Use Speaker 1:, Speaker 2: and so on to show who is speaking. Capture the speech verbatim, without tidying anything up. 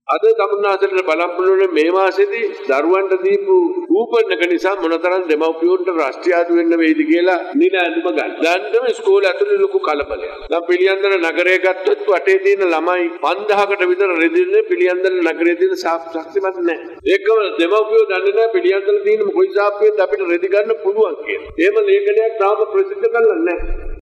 Speaker 1: අද තමුන්නාසට බලම්පුරුනේ මේ මාසෙදී දරුවන්ට දීපු කූපන් එක නිසා මොනතරම් දෙමව්පියන්ට රාෂ්ට්‍රීය ආදු වෙන්න වෙයිද කියලා නිල ඇඳුම ගන්න. දැන්ටම ඉස්කෝලේ ඇතුලේ ලොකු කලබලයක්. දැන් පිළියන්දල නගරය ගත්තොත් වටේ තියෙන ළමයි පන්දහකට විතර රෙදින්නේ පිළියන්දල නගරයේ තියෙන ශක්තිමත් නැහැ. ඒකම දෙමව්පියෝ දන්නේ නැහැ පිළියන්දල තියෙන කොයි ශාප්පුවෙන්ද අපිට රෙදි ගන්න පුළුවන් කියලා. එහෙම ලේඛනයක් තාම ප්‍රසිද්ධ කරලා නැහැ.